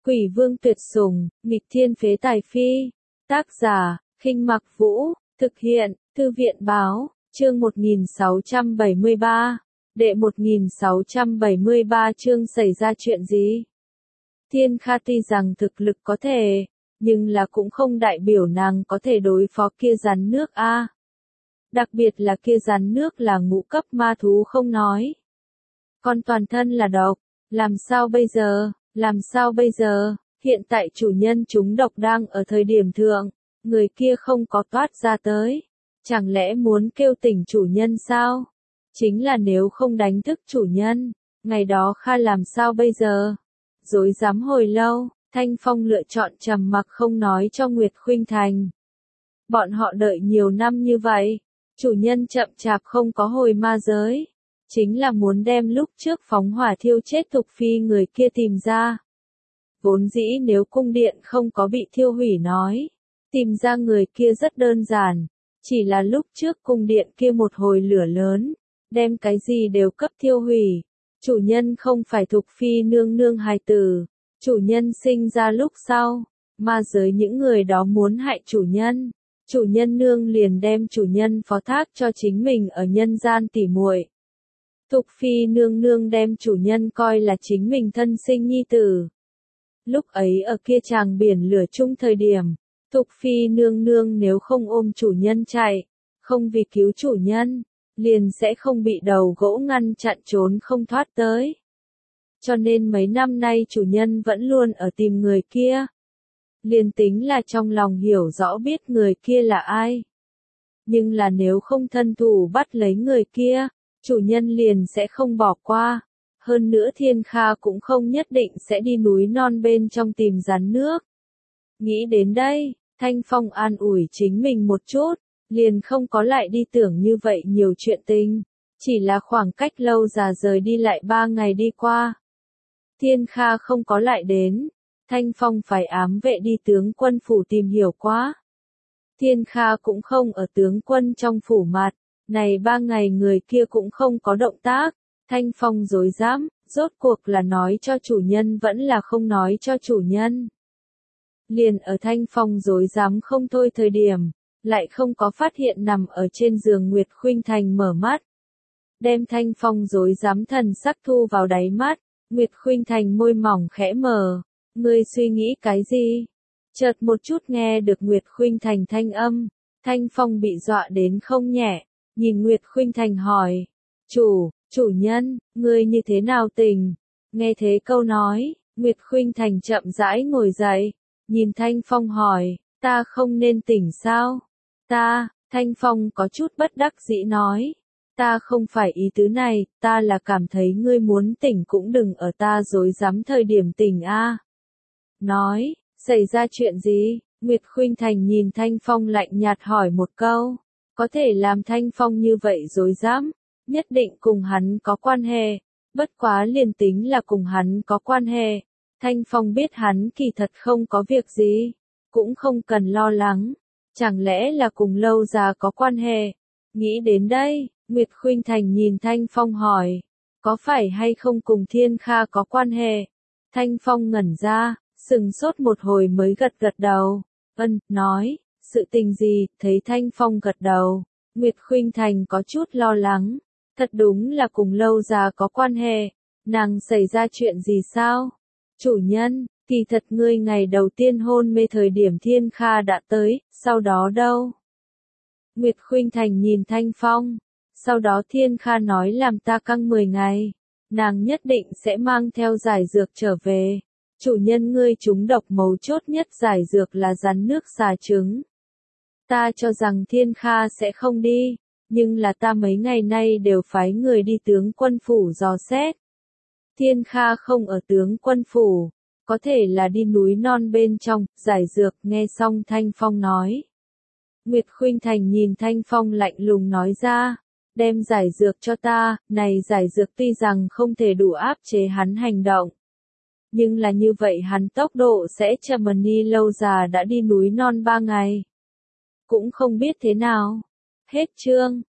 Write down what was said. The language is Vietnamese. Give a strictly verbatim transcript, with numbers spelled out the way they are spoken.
Quỷ vương tuyệt sủng, nghịch thiên phế tài phi. Tác giả, Khinh Mặc Vũ, thực hiện, Thư viện báo, chương một nghìn sáu trăm bảy mươi ba. Đệ một nghìn sáu trăm bảy mươi ba chương xảy ra chuyện gì? Thiên Kha tuy rằng thực lực có thể, nhưng là cũng không đại biểu nàng có thể đối phó kia rắn nước a. Đặc biệt là kia rắn nước là ngũ cấp ma thú không nói. Còn toàn thân là độc, làm sao bây giờ, làm sao bây giờ, hiện tại chủ nhân chúng độc đang ở thời điểm thượng, người kia không có toát ra tới. Chẳng lẽ muốn kêu tỉnh chủ nhân sao? Chính là nếu không đánh thức chủ nhân, ngày đó Kha làm sao bây giờ? Dối dám hồi lâu, Thanh Phong lựa chọn trầm mặc không nói cho Nguyệt Khuynh Thành. Bọn họ đợi nhiều năm như vậy, chủ nhân chậm chạp không có hồi ma giới, chính là muốn đem lúc trước phóng hỏa thiêu chết Thục Phi người kia tìm ra. Vốn dĩ nếu cung điện không có bị thiêu hủy nói, tìm ra người kia rất đơn giản, chỉ là lúc trước cung điện kia một hồi lửa lớn, đem cái gì đều cấp thiêu hủy. Chủ nhân không phải Thục Phi nương nương hài tử, chủ nhân sinh ra lúc sau, ma giới những người đó muốn hại chủ nhân, chủ nhân nương liền đem chủ nhân phó thác cho chính mình ở nhân gian tỉ muội. Thục Phi nương nương đem chủ nhân coi là chính mình thân sinh nhi tử. Lúc ấy ở kia tràng biển lửa chung thời điểm, Thục Phi nương nương nếu không ôm chủ nhân chạy, không vì cứu chủ nhân, liền sẽ không bị đầu gỗ ngăn chặn trốn không thoát tới. Cho nên mấy năm nay chủ nhân vẫn luôn ở tìm người kia. Liền tính là trong lòng hiểu rõ biết người kia là ai. Nhưng là nếu không thân thủ bắt lấy người kia, chủ nhân liền sẽ không bỏ qua. Hơn nữa Thiên Kha cũng không nhất định sẽ đi núi non bên trong tìm rắn nước. Nghĩ đến đây, Thanh Phong an ủi chính mình một chút, liền không có lại đi tưởng như vậy nhiều chuyện tình. Chỉ là khoảng cách lâu già rời đi lại ba ngày đi qua. Thiên Kha không có lại đến, Thanh Phong phải ám vệ đi tướng quân phủ tìm hiểu quá. Thiên Kha cũng không ở tướng quân trong phủ mặt, này ba ngày người kia cũng không có động tác. Thanh Phong rối rắm, rốt cuộc là nói cho chủ nhân vẫn là không nói cho chủ nhân. Liền ở Thanh Phong rối rắm không thôi thời điểm, lại không có phát hiện nằm ở trên giường Nguyệt Khuynh Thành mở mắt. Đem Thanh Phong rối rắm thần sắc thu vào đáy mắt, Nguyệt Khuynh Thành môi mỏng khẽ mở, ngươi suy nghĩ cái gì? Chợt một chút nghe được Nguyệt Khuynh Thành thanh âm, Thanh Phong bị dọa đến không nhẹ, nhìn Nguyệt Khuynh Thành hỏi, chủ, chủ nhân, ngươi như thế nào tình? Nghe thế câu nói, Nguyệt Khuynh Thành chậm rãi ngồi dậy, nhìn Thanh Phong hỏi, ta không nên tỉnh sao? Ta, Thanh Phong có chút bất đắc dĩ nói, ta không phải ý tứ này, ta là cảm thấy ngươi muốn tỉnh cũng đừng ở ta dối rắm thời điểm tỉnh a. Nói, xảy ra chuyện gì? Nguyệt Khuynh Thành nhìn Thanh Phong lạnh nhạt hỏi một câu, có thể làm Thanh Phong như vậy dối rắm, nhất định cùng hắn có quan hệ, bất quá liền tính là cùng hắn có quan hệ. Thanh Phong biết hắn kỳ thật không có việc gì, cũng không cần lo lắng, chẳng lẽ là cùng lâu già có quan hệ. Nghĩ đến đây, Nguyệt Khuynh Thành nhìn Thanh Phong hỏi, có phải hay không cùng Thiên Kha có quan hệ? Thanh Phong ngẩn ra, sừng sốt một hồi mới gật gật đầu, ân, nói, sự tình gì? Thấy Thanh Phong gật đầu, Nguyệt Khuynh Thành có chút lo lắng, thật đúng là cùng lâu già có quan hệ, nàng xảy ra chuyện gì sao? Chủ nhân, kỳ thật ngươi ngày đầu tiên hôn mê thời điểm Thiên Kha đã tới, sau đó đâu? Nguyệt Khuynh Thành nhìn Thanh Phong, sau đó Thiên Kha nói làm ta căng mười ngày, nàng nhất định sẽ mang theo giải dược trở về. Chủ nhân ngươi trúng độc mấu chốt nhất giải dược là rắn nước xà trứng. Ta cho rằng Thiên Kha sẽ không đi, nhưng là ta mấy ngày nay đều phái người đi tướng quân phủ dò xét. Thiên Kha không ở tướng quân phủ, có thể là đi núi non bên trong, giải dược. Nghe xong Thanh Phong nói. Nguyệt Khuynh Thành nhìn Thanh Phong lạnh lùng nói ra, đem giải dược cho ta, này giải dược tuy rằng không thể đủ áp chế hắn hành động. Nhưng là như vậy hắn tốc độ sẽ chậm đi, lâu già đã đi núi non ba ngày. Cũng không biết thế nào. Hết chương.